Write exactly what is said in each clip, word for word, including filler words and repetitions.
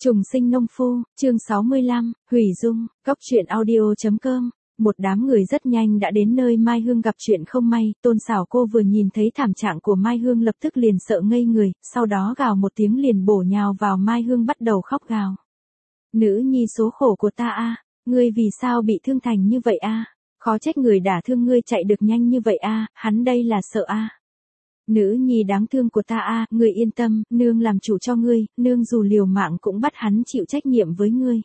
Trùng sinh nông phu, chương sáu mươi lăm, hủy dung, góc truyện audio.com. Một đám người rất nhanh đã đến nơi Mai Hương gặp chuyện không may, Tôn Sảo Cô vừa nhìn thấy thảm trạng của Mai Hương lập tức liền sợ ngây người, sau đó gào một tiếng liền bổ nhào vào Mai Hương bắt đầu khóc gào. Nữ nhi số khổ của ta a, ngươi vì sao bị thương thành như vậy a? Khó trách người đả thương ngươi chạy được nhanh như vậy a, hắn đây là sợ a. Nữ nhi đáng thương của ta a, ngươi yên tâm, nương làm chủ cho ngươi, nương dù liều mạng cũng bắt hắn chịu trách nhiệm với ngươi.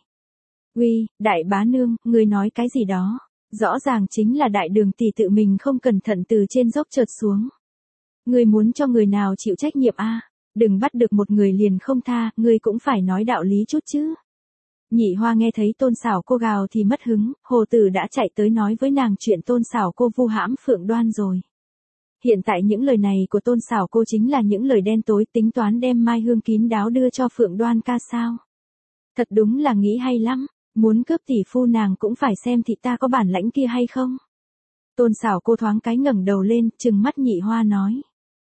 Uy, đại bá nương, ngươi nói cái gì đó? Rõ ràng chính là đại đường tỷ tự mình không cẩn thận từ trên dốc trượt xuống. Ngươi muốn cho người nào chịu trách nhiệm a? Đừng bắt được một người liền không tha, ngươi cũng phải nói đạo lý chút chứ. Nhị Hoa nghe thấy Tôn Sảo Cô gào thì mất hứng, Hồ Tử đã chạy tới nói với nàng chuyện Tôn Sảo Cô vu hãm Phượng Đoan rồi. Hiện tại những lời này của Tôn Sảo Cô chính là những lời đen tối, tính toán đem Mai Hương kín đáo đưa cho Phượng Đoan ca sao. Thật đúng là nghĩ hay lắm, muốn cướp tỷ phu nàng cũng phải xem thị ta có bản lãnh kia hay không. Tôn Sảo Cô thoáng cái ngẩng đầu lên, trừng mắt Nhị Hoa nói.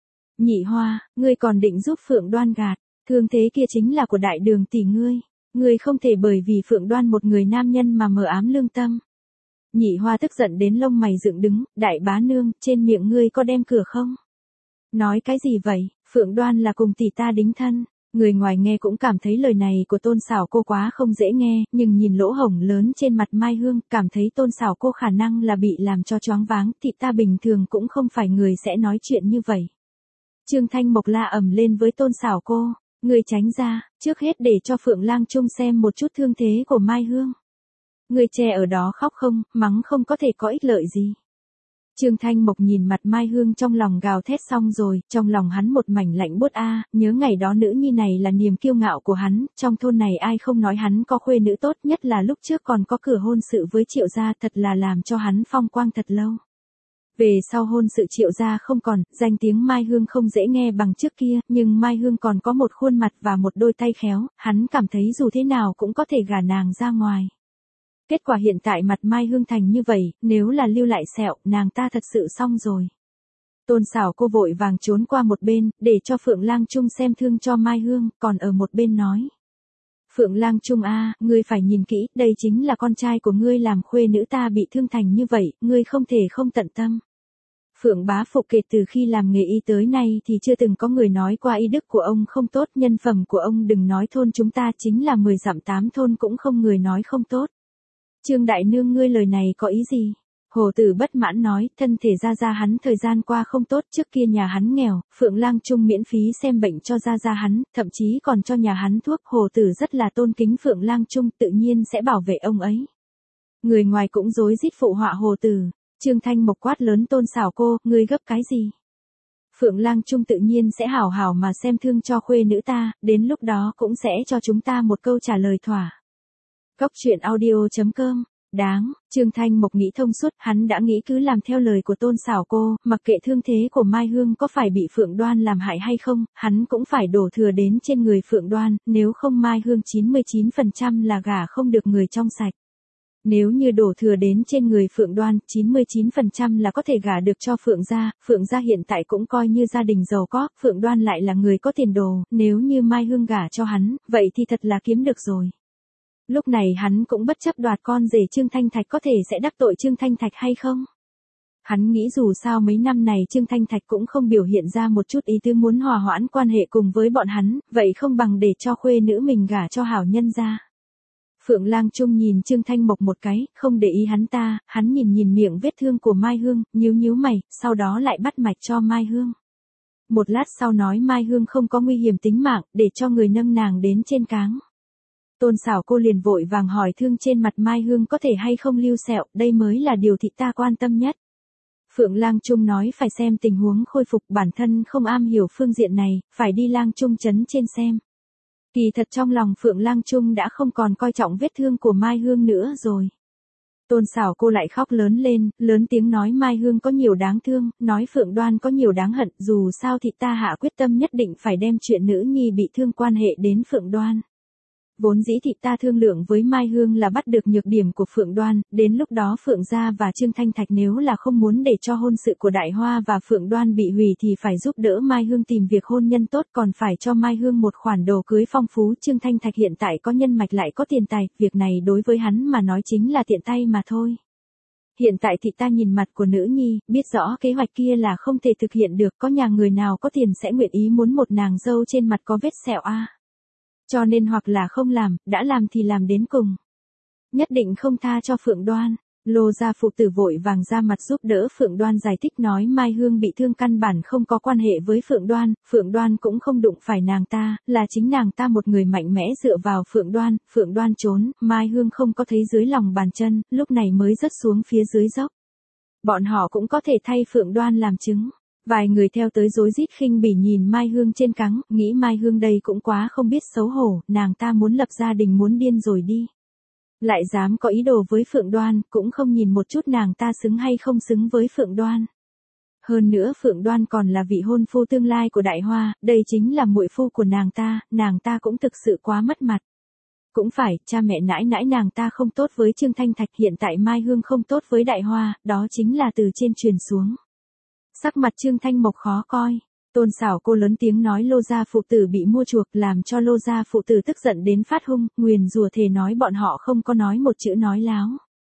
Nhị Hoa, ngươi còn định giúp Phượng Đoan gạt, thương thế kia chính là của đại đường tỷ ngươi. Ngươi không thể bởi vì Phượng Đoan một người nam nhân mà mờ ám lương tâm. Nhị Hoa tức giận đến lông mày dựng đứng, đại bá nương, trên miệng ngươi có đem cửa không? Nói cái gì vậy, Phượng Đoan là cùng tỷ ta đính thân. Người ngoài nghe cũng cảm thấy lời này của Tôn Sảo Cô quá không dễ nghe, nhưng nhìn lỗ hổng lớn trên mặt Mai Hương, cảm thấy Tôn Sảo Cô khả năng là bị làm cho choáng váng, thị ta bình thường cũng không phải người sẽ nói chuyện như vậy. Trương Thanh Mộc la ầm lên với Tôn Sảo Cô. Ngươi tránh ra, trước hết để cho Phượng Lang Trung xem một chút thương thế của Mai Hương. Ngươi che ở đó khóc không, mắng không có thể có ích lợi gì. Trương Thanh Mộc nhìn mặt Mai Hương trong lòng gào thét xong rồi, trong lòng hắn một mảnh lạnh buốt a, nhớ ngày đó nữ nhi này là niềm kiêu ngạo của hắn, trong thôn này ai không nói hắn có khuê nữ tốt, nhất là lúc trước còn có cửa hôn sự với Triệu gia, thật là làm cho hắn phong quang thật lâu. Về sau hôn sự Triệu gia không còn, danh tiếng Mai Hương không dễ nghe bằng trước kia, nhưng Mai Hương còn có một khuôn mặt và một đôi tay khéo, hắn cảm thấy dù thế nào cũng có thể gả nàng ra ngoài. Kết quả hiện tại mặt Mai Hương thành như vậy, nếu là lưu lại sẹo, nàng ta thật sự xong rồi. Tôn Sảo Cô vội vàng trốn qua một bên, để cho Phượng Lang Trung xem thương cho Mai Hương, còn ở một bên nói. Phượng Lang Trung a, ngươi phải nhìn kỹ, đây chính là con trai của ngươi làm khuê nữ ta bị thương thành như vậy, ngươi không thể không tận tâm. Phượng Bá Phục kể từ khi làm nghề y tới nay thì chưa từng có người nói qua y đức của ông không tốt, nhân phẩm của ông đừng nói thôn chúng ta chính là mười dặm tám thôn cũng không người nói không tốt. Trương đại nương ngươi lời này có ý gì? Hồ Tử bất mãn nói, thân thể gia gia hắn thời gian qua không tốt, trước kia nhà hắn nghèo, Phượng Lang Trung miễn phí xem bệnh cho gia gia hắn, thậm chí còn cho nhà hắn thuốc. Hồ Tử rất là tôn kính Phượng Lang Trung, tự nhiên sẽ bảo vệ ông ấy. Người ngoài cũng rối rít phụ họa Hồ Tử. Trương Thanh Mộc quát lớn Tôn Sảo Cô, ngươi gấp cái gì? Phượng Lang Trung tự nhiên sẽ hảo hảo mà xem thương cho khuê nữ ta, đến lúc đó cũng sẽ cho chúng ta một câu trả lời thỏa. Góc truyện audio.com. Đáng, Trương Thanh Mộc nghĩ thông suốt, hắn đã nghĩ cứ làm theo lời của Tôn Sảo Cô, mặc kệ thương thế của Mai Hương có phải bị Phượng Đoan làm hại hay không, hắn cũng phải đổ thừa đến trên người Phượng Đoan, nếu không Mai Hương chín mươi chín phần trăm là gả không được người trong sạch. Nếu như đổ thừa đến trên người Phượng Đoan, chín mươi chín phần trăm là có thể gả được cho Phượng gia, Phượng gia hiện tại cũng coi như gia đình giàu có, Phượng Đoan lại là người có tiền đồ, nếu như Mai Hương gả cho hắn, vậy thì thật là kiếm được rồi. Lúc này hắn cũng bất chấp đoạt con rể Trương Thanh Thạch có thể sẽ đắc tội Trương Thanh Thạch hay không. Hắn nghĩ dù sao mấy năm này Trương Thanh Thạch cũng không biểu hiện ra một chút ý tứ muốn hòa hoãn quan hệ cùng với bọn hắn, vậy không bằng để cho khuê nữ mình gả cho hảo nhân gia. Phượng Lang Trung nhìn Trương Thanh Mộc một cái, không để ý hắn ta, hắn nhìn nhìn miệng vết thương của Mai Hương, nhíu nhíu mày, sau đó lại bắt mạch cho Mai Hương. Một lát sau nói Mai Hương không có nguy hiểm tính mạng, để cho người nâng nàng đến trên cáng. Tôn Sảo Cô liền vội vàng hỏi thương trên mặt Mai Hương có thể hay không lưu sẹo, đây mới là điều thị ta quan tâm nhất. Phượng Lang Trung nói phải xem tình huống khôi phục, bản thân không am hiểu phương diện này, phải đi Lang Trung trấn trên xem. Kỳ thật trong lòng Phượng Lang Trung đã không còn coi trọng vết thương của Mai Hương nữa rồi. Tôn Sảo Cô lại khóc lớn lên, lớn tiếng nói Mai Hương có nhiều đáng thương, nói Phượng Đoan có nhiều đáng hận, dù sao thì ta hạ quyết tâm nhất định phải đem chuyện nữ nhi bị thương quan hệ đến Phượng Đoan. Vốn dĩ thị ta thương lượng với Mai Hương là bắt được nhược điểm của Phượng Đoan, đến lúc đó Phượng Gia và Trương Thanh Thạch nếu là không muốn để cho hôn sự của Đại Hoa và Phượng Đoan bị hủy thì phải giúp đỡ Mai Hương tìm việc hôn nhân tốt, còn phải cho Mai Hương một khoản đồ cưới phong phú. Trương Thanh Thạch hiện tại có nhân mạch lại có tiền tài, việc này đối với hắn mà nói chính là tiện tay mà thôi. Hiện tại thị ta nhìn mặt của nữ nhi, biết rõ kế hoạch kia là không thể thực hiện được, có nhà người nào có tiền sẽ nguyện ý muốn một nàng dâu trên mặt có vết sẹo a. Cho nên hoặc là không làm, đã làm thì làm đến cùng. Nhất định không tha cho Phượng Đoan. Lô gia phụ tử vội vàng ra mặt giúp đỡ Phượng Đoan giải thích nói Mai Hương bị thương căn bản không có quan hệ với Phượng Đoan, Phượng Đoan cũng không đụng phải nàng ta, là chính nàng ta một người mạnh mẽ dựa vào Phượng Đoan, Phượng Đoan trốn, Mai Hương không có thấy dưới lòng bàn chân, lúc này mới rớt xuống phía dưới dốc. Bọn họ cũng có thể thay Phượng Đoan làm chứng. Vài người theo tới rối rít khinh bỉ nhìn Mai Hương trên cáng, nghĩ Mai Hương đây cũng quá không biết xấu hổ, nàng ta muốn lập gia đình muốn điên rồi đi. Lại dám có ý đồ với Phượng Đoan, cũng không nhìn một chút nàng ta xứng hay không xứng với Phượng Đoan. Hơn nữa Phượng Đoan còn là vị hôn phu tương lai của Đại Hoa, đây chính là muội phu của nàng ta, nàng ta cũng thực sự quá mất mặt. Cũng phải, cha mẹ nãi nãi nàng ta không tốt với Trương Thanh Thạch, hiện tại Mai Hương không tốt với Đại Hoa, đó chính là từ trên truyền xuống. Sắc mặt Trương Thanh Mộc khó coi. Tôn Sảo Cô lớn tiếng nói Lô gia phụ tử bị mua chuộc, làm cho Lô gia phụ tử tức giận đến phát hung, nguyền rủa thề nói bọn họ không có nói một chữ nói láo.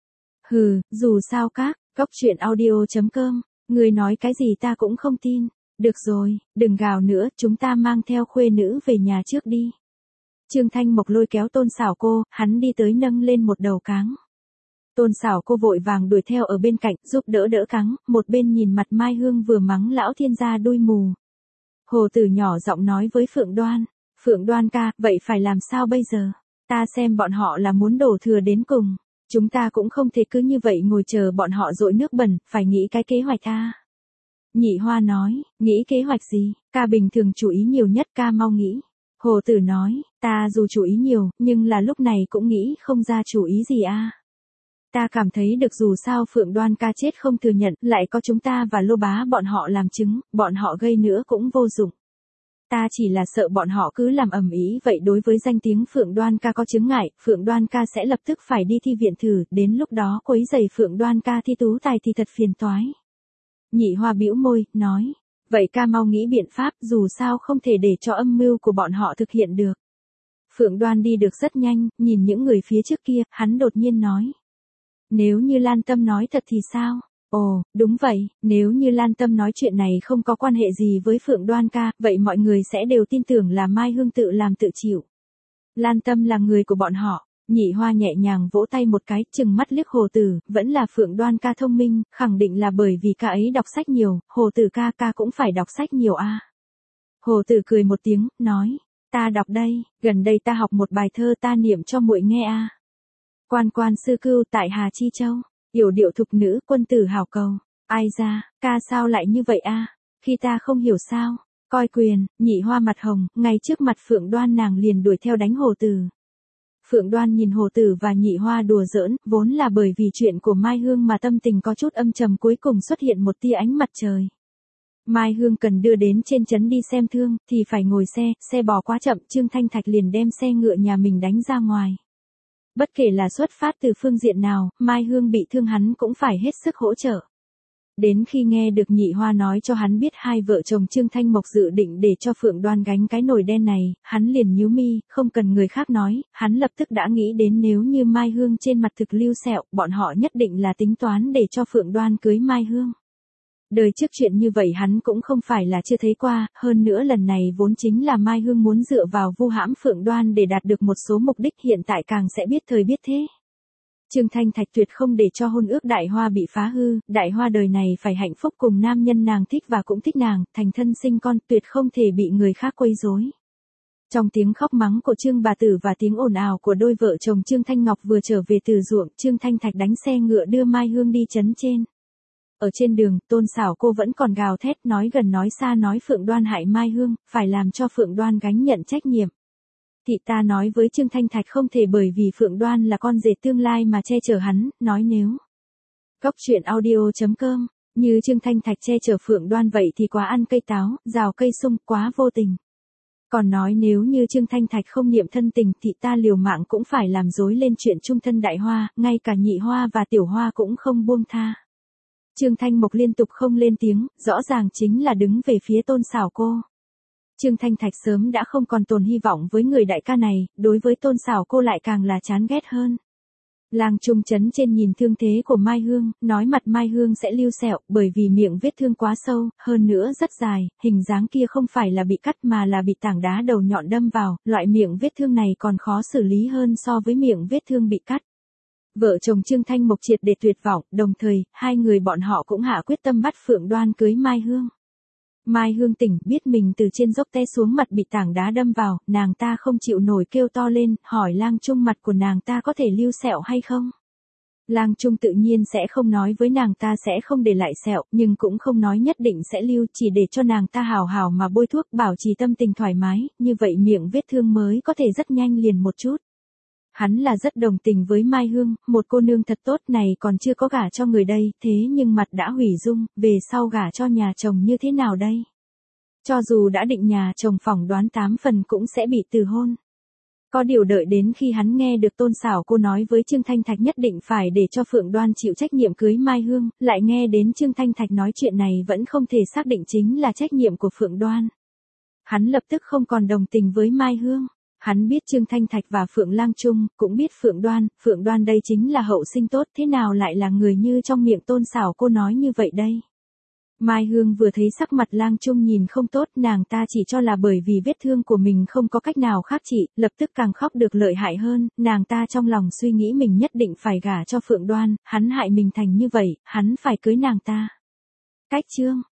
Hừ, dù sao các, góc truyện audio chấm com, người nói cái gì ta cũng không tin. Được rồi, đừng gào nữa, chúng ta mang theo khuê nữ về nhà trước đi. Trương Thanh Mộc lôi kéo Tôn Sảo Cô, hắn đi tới nâng lên một đầu cáng. Tôn Sảo Cô vội vàng đuổi theo ở bên cạnh, giúp đỡ đỡ cáng, một bên nhìn mặt Mai Hương vừa mắng lão thiên gia đuôi mù. Hồ Tử nhỏ giọng nói với Phượng Đoan, Phượng Đoan ca, vậy phải làm sao bây giờ? Ta xem bọn họ là muốn đổ thừa đến cùng, chúng ta cũng không thể cứ như vậy ngồi chờ bọn họ dội nước bẩn, phải nghĩ cái kế hoạch a. Nhị Hoa nói, nghĩ kế hoạch gì? Ca bình thường chú ý nhiều nhất, ca mau nghĩ. Hồ Tử nói, ta dù chú ý nhiều, nhưng là lúc này cũng nghĩ không ra chú ý gì a. Ta cảm thấy được dù sao Phượng Đoan ca chết không thừa nhận, lại có chúng ta và Lô bá bọn họ làm chứng, bọn họ gây nữa cũng vô dụng. Ta chỉ là sợ bọn họ cứ làm ầm ĩ vậy đối với danh tiếng Phượng Đoan ca có chứng ngại, Phượng Đoan ca sẽ lập tức phải đi thi viện thử, đến lúc đó quấy rầy Phượng Đoan ca thi tú tài thì thật phiền toái. Nhị Hoa bĩu môi, nói, vậy ca mau nghĩ biện pháp, dù sao không thể để cho âm mưu của bọn họ thực hiện được. Phượng Đoan đi được rất nhanh, nhìn những người phía trước kia, hắn đột nhiên nói. Nếu như Lan Tâm nói thật thì sao? Ồ, đúng vậy, nếu như Lan Tâm nói chuyện này không có quan hệ gì với Phượng Đoan ca, vậy mọi người sẽ đều tin tưởng là Mai Hương tự làm tự chịu. Lan Tâm là người của bọn họ. Nhị Hoa nhẹ nhàng vỗ tay một cái, chừng mắt liếc Hồ Tử, vẫn là Phượng Đoan ca thông minh, khẳng định là bởi vì ca ấy đọc sách nhiều, Hồ Tử ca ca cũng phải đọc sách nhiều a. À. Hồ Tử cười một tiếng, nói, ta đọc đây, gần đây ta học một bài thơ ta niệm cho muội nghe a. À. Quan quan sư cưu tại Hà Chi Châu, yểu điệu thục nữ quân tử hảo cầu, ai ra, ca sao lại như vậy a? À? Khi ta không hiểu sao, coi quyền, Nhị Hoa mặt hồng, ngay trước mặt Phượng Đoan nàng liền đuổi theo đánh Hồ Tử. Phượng Đoan nhìn Hồ Tử và Nhị Hoa đùa giỡn, vốn là bởi vì chuyện của Mai Hương mà tâm tình có chút âm trầm, cuối cùng xuất hiện một tia ánh mặt trời. Mai Hương cần đưa đến trên trấn đi xem thương, thì phải ngồi xe, xe bò quá chậm, Trương Thanh Thạch liền đem xe ngựa nhà mình đánh ra ngoài. Bất kể là xuất phát từ phương diện nào, Mai Hương bị thương hắn cũng phải hết sức hỗ trợ. Đến khi nghe được Nhị Hoa nói cho hắn biết hai vợ chồng Trương Thanh Mộc dự định để cho Phượng Đoan gánh cái nồi đen này, hắn liền nhíu mi, không cần người khác nói, hắn lập tức đã nghĩ đến nếu như Mai Hương trên mặt thực lưu sẹo, bọn họ nhất định là tính toán để cho Phượng Đoan cưới Mai Hương. Đời trước chuyện như vậy hắn cũng không phải là chưa thấy qua, hơn nữa lần này vốn chính là Mai Hương muốn dựa vào vu hãm Phượng Đoan để đạt được một số mục đích, hiện tại càng sẽ biết thời biết thế. Trương Thanh Thạch tuyệt không để cho hôn ước Đại Hoa bị phá hư, Đại Hoa đời này phải hạnh phúc cùng nam nhân nàng thích và cũng thích nàng, thành thân sinh con, tuyệt không thể bị người khác quấy rối. Trong tiếng khóc mắng của Trương bà tử và tiếng ồn ào của đôi vợ chồng Trương Thanh Ngọc vừa trở về từ ruộng, Trương Thanh Thạch đánh xe ngựa đưa Mai Hương đi trấn trên. Ở trên đường, Tôn Sảo Cô vẫn còn gào thét nói gần nói xa nói Phượng Đoan hại Mai Hương, phải làm cho Phượng Đoan gánh nhận trách nhiệm. Thị ta nói với Trương Thanh Thạch không thể bởi vì Phượng Đoan là con rể tương lai mà che chở hắn, nói nếu. Góc truyện audio chấm com, như Trương Thanh Thạch che chở Phượng Đoan vậy thì quá ăn cây táo, rào cây sung, quá vô tình. Còn nói nếu như Trương Thanh Thạch không niệm thân tình thì ta liều mạng cũng phải làm dối lên chuyện trung thân đại hoa, ngay cả nhị hoa và tiểu hoa cũng không buông tha. Trương Thanh Mộc liên tục không lên tiếng, rõ ràng chính là đứng về phía Tôn Sảo Cô. Trương Thanh Thạch sớm đã không còn tồn hy vọng với người đại ca này, đối với Tôn Sảo Cô lại càng là chán ghét hơn. Lang Trung Chấn trên nhìn thương thế của Mai Hương, nói mặt Mai Hương sẽ lưu sẹo, bởi vì miệng vết thương quá sâu, hơn nữa rất dài, hình dáng kia không phải là bị cắt mà là bị tảng đá đầu nhọn đâm vào, loại miệng vết thương này còn khó xử lý hơn so với miệng vết thương bị cắt. Vợ chồng Trương Thanh Mộc triệt để tuyệt vọng, đồng thời, hai người bọn họ cũng hạ quyết tâm bắt Phượng Đoan cưới Mai Hương. Mai Hương tỉnh, biết mình từ trên dốc té xuống mặt bị tảng đá đâm vào, nàng ta không chịu nổi kêu to lên, hỏi Lang Trung mặt của nàng ta có thể lưu sẹo hay không? Lang Trung tự nhiên sẽ không nói với nàng ta sẽ không để lại sẹo, nhưng cũng không nói nhất định sẽ lưu, chỉ để cho nàng ta hào hào mà bôi thuốc bảo trì tâm tình thoải mái, như vậy miệng vết thương mới có thể rất nhanh liền một chút. Hắn là rất đồng tình với Mai Hương, một cô nương thật tốt này còn chưa có gả cho người đây, thế nhưng mặt đã hủy dung, về sau gả cho nhà chồng như thế nào đây? Cho dù đã định nhà chồng phỏng đoán tám phần cũng sẽ bị từ hôn. Có điều đợi đến khi hắn nghe được Tôn Sảo Cô nói với Trương Thanh Thạch nhất định phải để cho Phượng Đoan chịu trách nhiệm cưới Mai Hương, lại nghe đến Trương Thanh Thạch nói chuyện này vẫn không thể xác định chính là trách nhiệm của Phượng Đoan. Hắn lập tức không còn đồng tình với Mai Hương. Hắn biết Trương Thanh Thạch và Phượng Lang Trung, cũng biết Phượng Đoan, Phượng Đoan đây chính là hậu sinh tốt, thế nào lại là người như trong miệng Tôn Sảo Cô nói như vậy đây? Mai Hương vừa thấy sắc mặt Lang Trung nhìn không tốt, nàng ta chỉ cho là bởi vì vết thương của mình không có cách nào khác trị, lập tức càng khóc được lợi hại hơn, nàng ta trong lòng suy nghĩ mình nhất định phải gả cho Phượng Đoan, hắn hại mình thành như vậy, hắn phải cưới nàng ta. Cách chương